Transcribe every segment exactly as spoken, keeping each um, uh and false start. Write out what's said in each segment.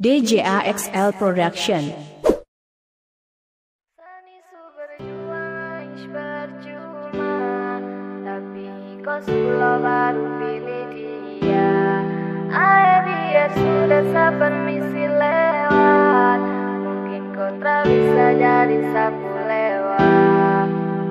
D J A X L Production. Sani su berjuang percuma, tapi kau sudah baru pilih dia. Ayo biar sudah saya permisi lewat, mungkin kau tak bisa jadi sapu lewat.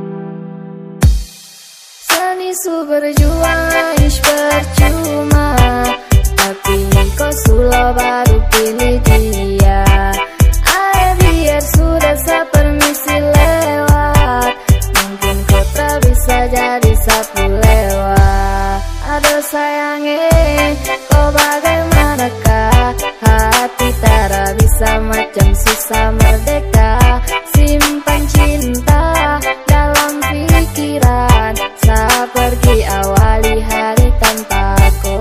Sani su berjuang percuma, tapi kau sudah baru pilih dia. Ayo biar sudah saya permisi lewat, mungkin kau tak bisa jadi sapu lewat. Aduh sayangnya, kau bagaimanakah? Hati tak bisa macam susah merdeka. Simpan cinta dalam pikiran, saya pergi awali hari tanpaku.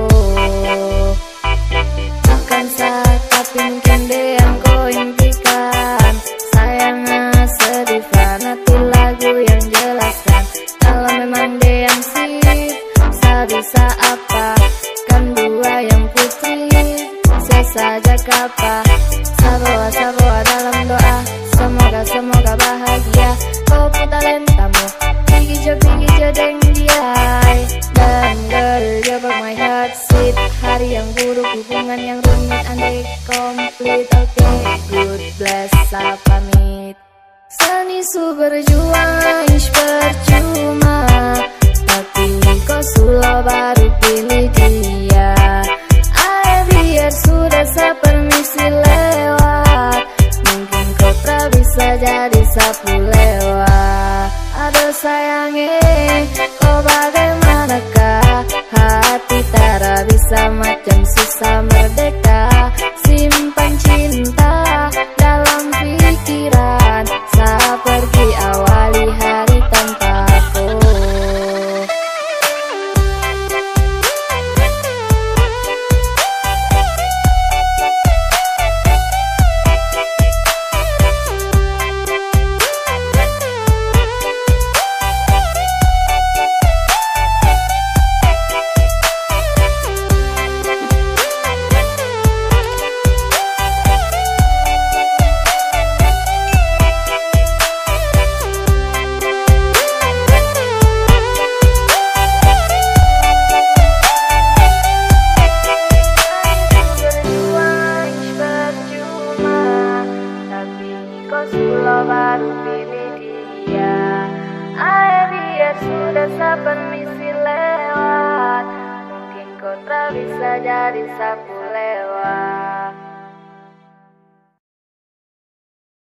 Bukan saya, tapi mungkin dia yang kau impikan. Sayangnya sedih karena tuh lagu yang jelaskan. Kalau memang dia yang sip, saya bisa apa? Kan dua yang putri, saya saja kapa. Sabawa sabawa dalam doa, semoga semoga bahagia. Kau pun talentamu, pergi jo pergi jo deng dia. Dan girl, jebak my heart sweet. Hari yang buruk, hubungan yang rumit, andai komplit. Oke, okay, good bless, saya pamit. Sani su berjuang percuma, tapi kau sudah baru pilih dia. Ayo biar sudah saya permisi lewat, mungkin kau tak bisa jadi sapu lewat. Aduh sayangnya, kau bagaimanakah? Hati tak bisa macam susah merdeka. Simpan cinta dalam pikiran, saya pergi awali hari tanpaku. Sudah baru pilih dia. Ayo biar sudah saya permisi lewat, mungkin kau tak bisa jadi sapu lewat.